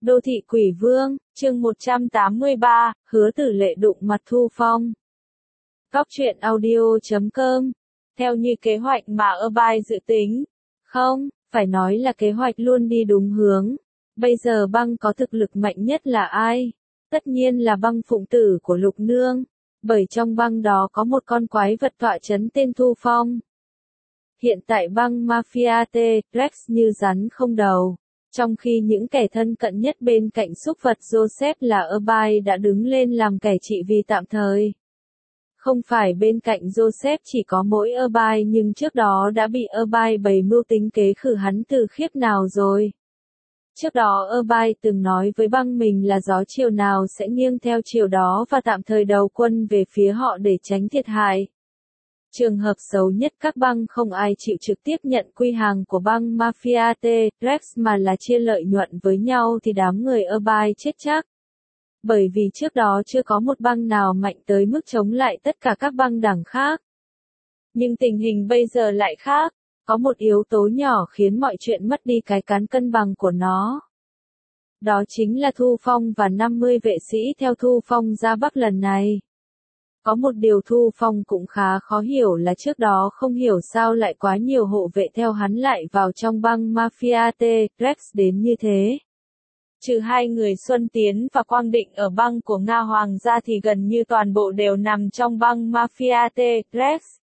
Đô thị quỷ vương, chương 183, Hứa Tử Lệ đụng mặt Thu Phong. Góc truyện audio.com. Theo như kế hoạch mà Bai dự tính. Không, phải nói là kế hoạch luôn đi đúng hướng. Bây giờ băng có thực lực mạnh nhất là ai? Tất nhiên là băng phụng tử của Lục Nương. Bởi trong băng đó có một con quái vật tọa chấn tên Thu Phong. Hiện tại băng Mafia T-Rex như rắn không đầu. Trong khi những kẻ thân cận nhất bên cạnh súc vật Joseph là Bai đã đứng lên làm kẻ trị vì tạm thời. Không phải bên cạnh Joseph chỉ có mỗi Bai nhưng trước đó đã bị Bai bày mưu tính kế khử hắn từ khiếp nào rồi. Trước đó Bai từng nói với băng mình là gió chiều nào sẽ nghiêng theo chiều đó và tạm thời đầu quân về phía họ để tránh thiệt hại. Trường hợp xấu nhất các băng không ai chịu trực tiếp nhận quy hàng của băng Mafia T-Rex mà là chia lợi nhuận với nhau thì đám người Bai chết chắc. Bởi vì trước đó chưa có một băng nào mạnh tới mức chống lại tất cả các băng đảng khác. Nhưng tình hình bây giờ lại khác, có một yếu tố nhỏ khiến mọi chuyện mất đi cái cán cân bằng của nó. Đó chính là Thu Phong và 50 vệ sĩ theo Thu Phong ra Bắc lần này. Có một điều Thu Phong cũng khá khó hiểu là trước đó không hiểu sao lại quá nhiều hộ vệ theo hắn lại vào trong băng Mafia T-Rex đến như thế. Trừ hai người Xuân Tiến và Quang Định ở băng của Nga Hoàng gia thì gần như toàn bộ đều nằm trong băng Mafia T-Rex.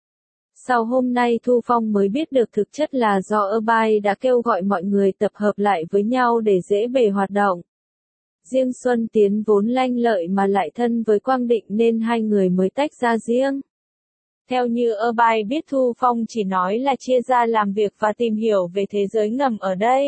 Sau hôm nay Thu Phong mới biết được thực chất là do Bai đã kêu gọi mọi người tập hợp lại với nhau để dễ bề hoạt động. Riêng Xuân Tiến vốn lanh lợi mà lại thân với Quang Định nên hai người mới tách ra riêng. Theo như Bai biết Thu Phong chỉ nói là chia ra làm việc và tìm hiểu về thế giới ngầm ở đây.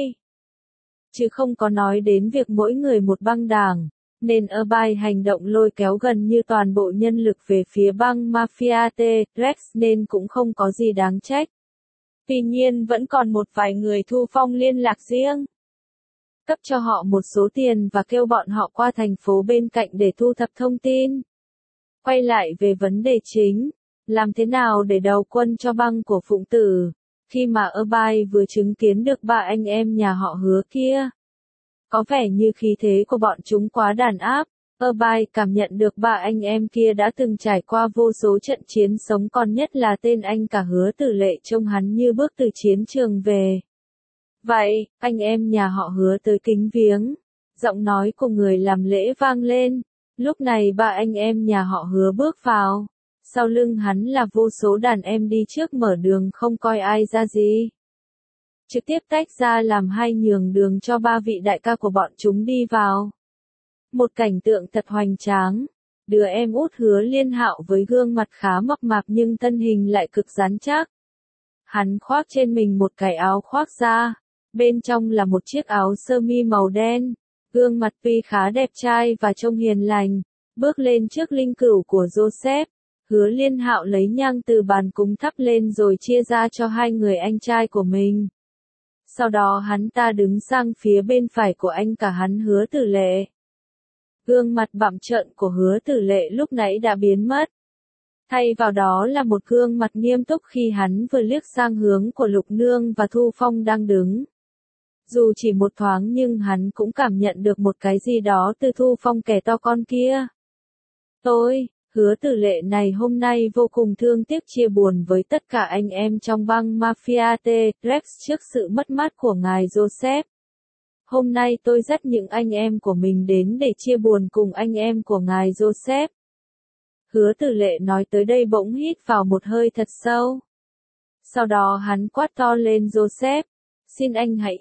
Chứ không có nói đến việc mỗi người một băng đảng, nên Bai hành động lôi kéo gần như toàn bộ nhân lực về phía băng Mafia T-Rex nên cũng không có gì đáng trách. Tuy nhiên vẫn còn một vài người Thu Phong liên lạc riêng. Cấp cho họ một số tiền và kêu bọn họ qua thành phố bên cạnh để thu thập thông tin. Quay lại về vấn đề chính, làm thế nào để đầu quân cho băng của Phụng Tử, khi mà Bai vừa chứng kiến được ba anh em nhà họ Hứa kia. Có vẻ như khí thế của bọn chúng quá đàn áp, Bai cảm nhận được ba anh em kia đã từng trải qua vô số trận chiến sống còn nhất là tên anh cả Hứa Tử Lệ trông hắn như bước từ chiến trường về. Vậy, anh em nhà họ Hứa tới kính viếng. Giọng nói của người làm lễ vang lên. Lúc này ba anh em nhà họ Hứa bước vào. Sau lưng hắn là vô số đàn em đi trước mở đường không coi ai ra gì. Trực tiếp tách ra làm hai nhường đường cho ba vị đại ca của bọn chúng đi vào. Một cảnh tượng thật hoành tráng. Đứa em út Hứa Liên Hạo với gương mặt khá mập mạp nhưng thân hình lại cực rắn chắc. Hắn khoác trên mình một cái áo khoác da. Bên trong là một chiếc áo sơ mi màu đen, gương mặt tuy khá đẹp trai và trông hiền lành, bước lên trước linh cữu của Joseph, Hứa Liên Hạo lấy nhang từ bàn cúng thắp lên rồi chia ra cho hai người anh trai của mình. Sau đó hắn ta đứng sang phía bên phải của anh cả hắn Hứa Tử Lệ. Gương mặt bặm trợn của Hứa Tử Lệ lúc nãy đã biến mất. Thay vào đó là một gương mặt nghiêm túc khi hắn vừa liếc sang hướng của Lục Nương và Thu Phong đang đứng. Dù chỉ một thoáng nhưng hắn cũng cảm nhận được một cái gì đó từ Thu Phong kẻ to con kia. Hứa Tử Lệ này hôm nay vô cùng thương tiếc chia buồn với tất cả anh em trong băng Mafia T-Rex trước sự mất mát của ngài Joseph. Hôm nay tôi dắt những anh em của mình đến để chia buồn cùng anh em của ngài Joseph. Hứa Tử Lệ nói tới đây bỗng hít vào một hơi thật sâu. Sau đó hắn quát to lên Joseph. Xin anh hãy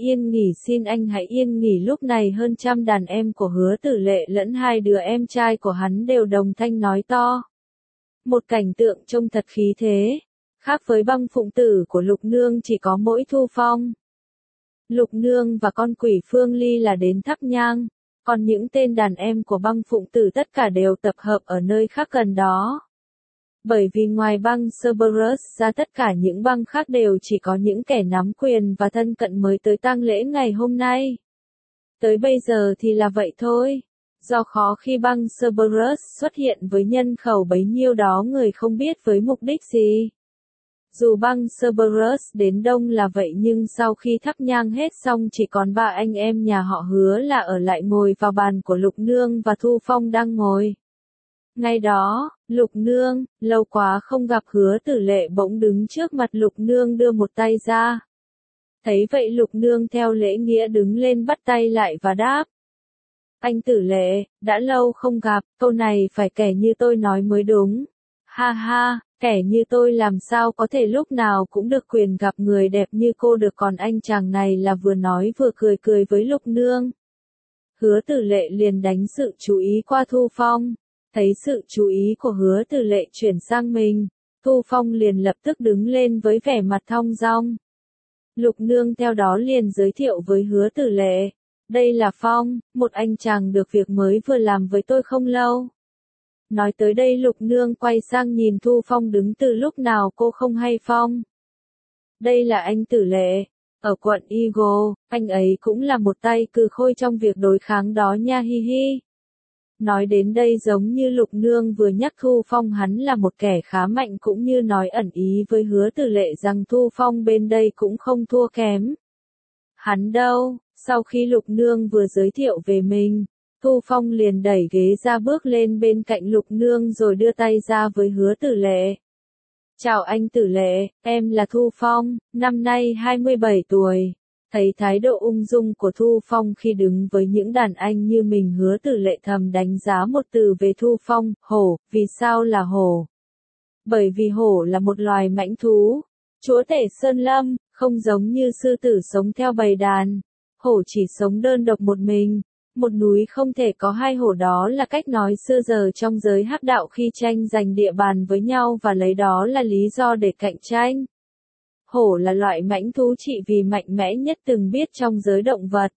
yên nghỉ lúc này hơn trăm đàn em của Hứa Tử Lệ lẫn hai đứa em trai của hắn đều đồng thanh nói to. Một cảnh tượng trông thật khí thế. Khác với băng phụng tử của Lục Nương chỉ có mỗi Thu Phong. Lục Nương và con quỷ Phương Ly là đến thắp nhang, còn những tên đàn em của băng phụng tử tất cả đều tập hợp ở nơi khác gần đó. Bởi vì ngoài băng Cerberus ra tất cả những băng khác đều chỉ có những kẻ nắm quyền và thân cận mới tới tang lễ ngày hôm nay. Tới bây giờ thì là vậy thôi. Do khó khi băng Cerberus xuất hiện với nhân khẩu bấy nhiêu đó người không biết với mục đích gì. Dù băng Cerberus đến đông là vậy nhưng sau khi thắp nhang hết xong chỉ còn ba anh em nhà họ Hứa là ở lại ngồi vào bàn của Lục Nương và Thu Phong đang ngồi. Ngay đó, Lục Nương, lâu quá không gặp, Hứa Tử Lệ bỗng đứng trước mặt Lục Nương đưa một tay ra. Thấy vậy Lục Nương theo lễ nghĩa đứng lên bắt tay lại và đáp. Anh Tử Lệ, đã lâu không gặp, câu này phải kẻ như tôi nói mới đúng. Ha ha, kẻ như tôi làm sao có thể lúc nào cũng được quyền gặp người đẹp như cô được, còn anh chàng này là vừa nói vừa cười cười với Lục Nương. Hứa Tử Lệ liền đánh sự chú ý qua Thu Phong. Thấy sự chú ý của Hứa Tử Lệ chuyển sang mình, Thu Phong liền lập tức đứng lên với vẻ mặt thong dong. Lục Nương theo đó liền giới thiệu với Hứa Tử Lệ. Đây là Phong, một anh chàng được việc mới vừa làm với tôi không lâu. Nói tới đây Lục Nương quay sang nhìn Thu Phong đứng từ lúc nào cô không hay Phong. Đây là anh Tử Lệ, ở quận Eagle, anh ấy cũng là một tay cừ khôi trong việc đối kháng đó nha hi hi. Nói đến đây giống như Lục Nương vừa nhắc Thu Phong hắn là một kẻ khá mạnh cũng như nói ẩn ý với Hứa Tử Lệ rằng Thu Phong bên đây cũng không thua kém. Hắn đâu, sau khi Lục Nương vừa giới thiệu về mình, Thu Phong liền đẩy ghế ra bước lên bên cạnh Lục Nương rồi đưa tay ra với Hứa Tử Lệ. Chào anh Tử Lệ, em là Thu Phong, năm nay 27 tuổi. Thấy thái độ ung dung của Thu Phong khi đứng với những đàn anh như mình, Hứa Tử Lệ thầm đánh giá một từ về Thu Phong, hổ. Vì sao là hổ? Bởi vì hổ là một loài mãnh thú, chúa tể sơn lâm, không giống như sư tử sống theo bầy đàn. Hổ chỉ sống đơn độc một mình. Một núi không thể có hai hổ, đó là cách nói xưa giờ trong giới hắc đạo khi tranh giành địa bàn với nhau và lấy đó là lý do để cạnh tranh. Hổ là loại mãnh thú trị vì mạnh mẽ nhất từng biết trong giới động vật.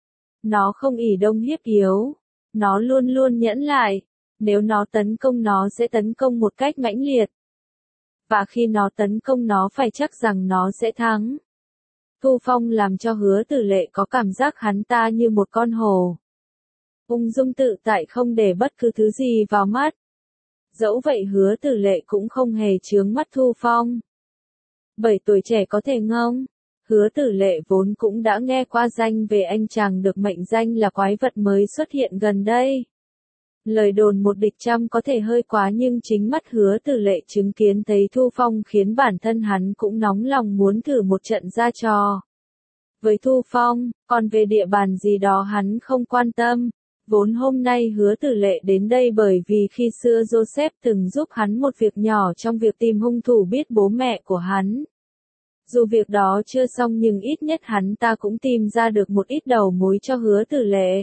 Nó không ỷ đông hiếp yếu. Nó luôn luôn nhẫn lại. Nếu nó tấn công nó sẽ tấn công một cách mãnh liệt. Và khi nó tấn công nó phải chắc rằng nó sẽ thắng. Thu Phong làm cho Hứa Tử Lệ có cảm giác hắn ta như một con hổ. Ung dung tự tại không để bất cứ thứ gì vào mắt. Dẫu vậy Hứa Tử Lệ cũng không hề chướng mắt Thu Phong. Bởi tuổi trẻ có thể ngông, Hứa Tử Lệ vốn cũng đã nghe qua danh về anh chàng được mệnh danh là quái vật mới xuất hiện gần đây. Lời đồn một địch trăm có thể hơi quá nhưng chính mắt Hứa Tử Lệ chứng kiến thấy Thu Phong khiến bản thân hắn cũng nóng lòng muốn thử một trận ra trò với Thu Phong, còn về địa bàn gì đó hắn không quan tâm. Vốn hôm nay Hứa Tử Lệ đến đây bởi vì khi xưa Joseph từng giúp hắn một việc nhỏ trong việc tìm hung thủ biết bố mẹ của hắn. Dù việc đó chưa xong nhưng ít nhất hắn ta cũng tìm ra được một ít đầu mối cho Hứa Tử Lệ.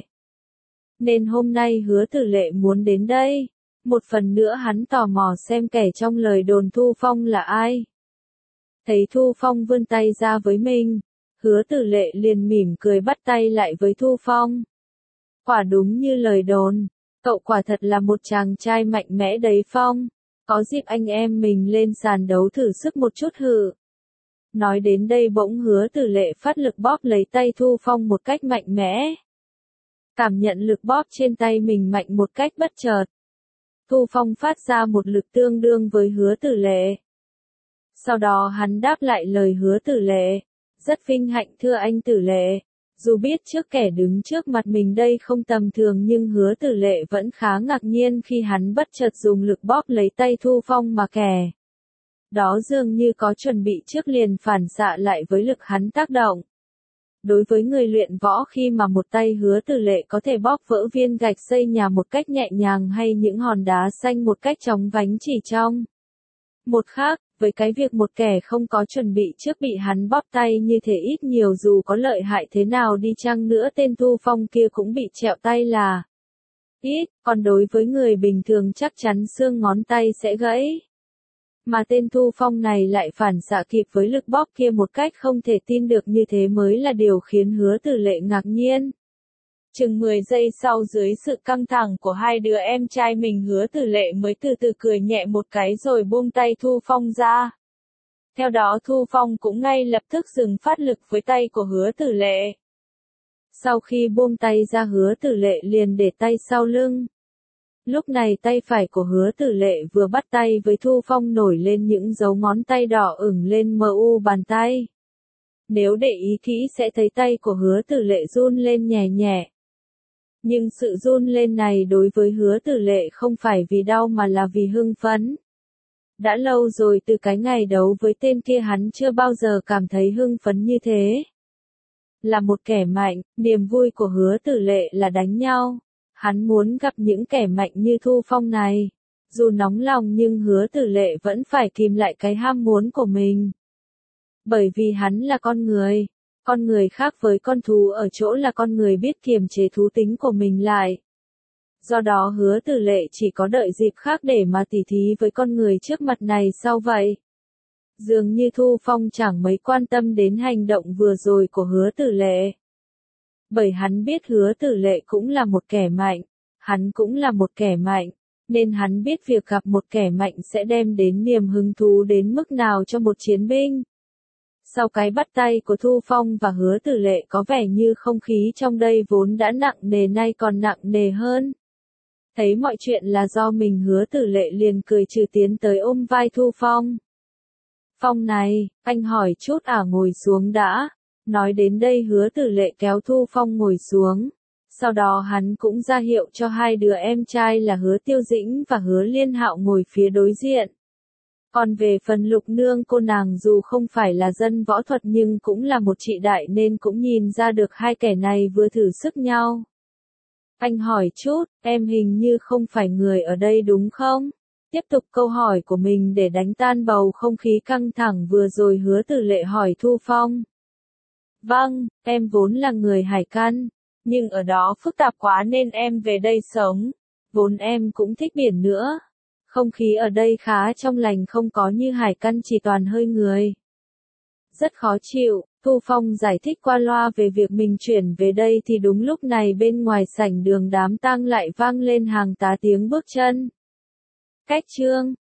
Nên hôm nay Hứa Tử Lệ muốn đến đây. Một phần nữa hắn tò mò xem kẻ trong lời đồn Thu Phong là ai. Thấy Thu Phong vươn tay ra với mình, Hứa Tử Lệ liền mỉm cười bắt tay lại với Thu Phong. Quả đúng như lời đồn, cậu quả thật là một chàng trai mạnh mẽ đấy Phong. Có dịp anh em mình lên sàn đấu thử sức một chút hử. Nói đến đây bỗng Hứa Tử Lệ phát lực bóp lấy tay Thu Phong một cách mạnh mẽ. Cảm nhận lực bóp trên tay mình mạnh một cách bất chợt. Thu Phong phát ra một lực tương đương với Hứa Tử Lệ. Sau đó hắn đáp lại lời Hứa Tử Lệ. Rất vinh hạnh thưa anh Tử Lệ. Dù biết trước kẻ đứng trước mặt mình đây không tầm thường nhưng Hứa Tử Lệ vẫn khá ngạc nhiên khi hắn bất chợt dùng lực bóp lấy tay Thu Phong mà kẻ đó dường như có chuẩn bị trước liền phản xạ lại với lực hắn tác động. Đối với người luyện võ khi mà một tay Hứa Tử Lệ có thể bóp vỡ viên gạch xây nhà một cách nhẹ nhàng hay những hòn đá xanh một cách chóng vánh chỉ trong một khắc, với cái việc một kẻ không có chuẩn bị trước bị hắn bóp tay như thế ít nhiều dù có lợi hại thế nào đi chăng nữa tên Thu Phong kia cũng bị trẹo tay là ít, còn đối với người bình thường chắc chắn xương ngón tay sẽ gãy. Mà tên Thu Phong này lại phản xạ kịp với lực bóp kia một cách không thể tin được như thế mới là điều khiến Hứa Tử Lệ ngạc nhiên. Chừng 10 giây sau dưới sự căng thẳng của hai đứa em trai mình Hứa Tử Lệ mới từ từ cười nhẹ một cái rồi buông tay Thu Phong ra. Theo đó Thu Phong cũng ngay lập tức dừng phát lực với tay của Hứa Tử Lệ. Sau khi buông tay ra Hứa Tử Lệ liền để tay sau lưng. Lúc này tay phải của Hứa Tử Lệ vừa bắt tay với Thu Phong nổi lên những dấu ngón tay đỏ ửng lên mờ u bàn tay. Nếu để ý kỹ sẽ thấy tay của Hứa Tử Lệ run lên nhẹ nhẹ. Nhưng sự run lên này đối với Hứa Tử Lệ không phải vì đau mà là vì hưng phấn. Đã lâu rồi từ cái ngày đấu với tên kia hắn chưa bao giờ cảm thấy hưng phấn như thế. Là một kẻ mạnh, niềm vui của Hứa Tử Lệ là đánh nhau. Hắn muốn gặp những kẻ mạnh như Thu Phong này. Dù nóng lòng nhưng Hứa Tử Lệ vẫn phải kìm lại cái ham muốn của mình. Bởi vì hắn là con người. Con người khác với con thú ở chỗ là con người biết kiềm chế thú tính của mình lại. Do đó Hứa Tử Lệ chỉ có đợi dịp khác để mà tỉ thí với con người trước mặt này sau vậy. Dường như Thu Phong chẳng mấy quan tâm đến hành động vừa rồi của Hứa Tử Lệ. Bởi hắn biết Hứa Tử Lệ cũng là một kẻ mạnh, hắn cũng là một kẻ mạnh, nên hắn biết việc gặp một kẻ mạnh sẽ đem đến niềm hứng thú đến mức nào cho một chiến binh. Sau cái bắt tay của Thu Phong và Hứa Tử Lệ có vẻ như không khí trong đây vốn đã nặng nề nay còn nặng nề hơn. Thấy mọi chuyện là do mình Hứa Tử Lệ liền cười trừ tiến tới ôm vai Thu Phong. Phong này, anh hỏi chút ngồi xuống đã. Nói đến đây Hứa Tử Lệ kéo Thu Phong ngồi xuống. Sau đó hắn cũng ra hiệu cho hai đứa em trai là Hứa Tiêu Dĩnh và Hứa Liên Hạo ngồi phía đối diện. Còn về phần Lục Nương cô nàng dù không phải là dân võ thuật nhưng cũng là một chị đại nên cũng nhìn ra được hai kẻ này vừa thử sức nhau. Anh hỏi chút, em hình như không phải người ở đây đúng không? Tiếp tục câu hỏi của mình để đánh tan bầu không khí căng thẳng vừa rồi Hứa Tử Lệ hỏi Thu Phong. Vâng, em vốn là người Hải Căn, nhưng ở đó phức tạp quá nên em về đây sống. Vốn em cũng thích biển nữa. Không khí ở đây khá trong lành không có như Hải Căn chỉ toàn hơi người. Rất khó chịu, Thu Phong giải thích qua loa về việc mình chuyển về đây thì đúng lúc này bên ngoài sảnh đường đám tang lại vang lên hàng tá tiếng bước chân. Cách chương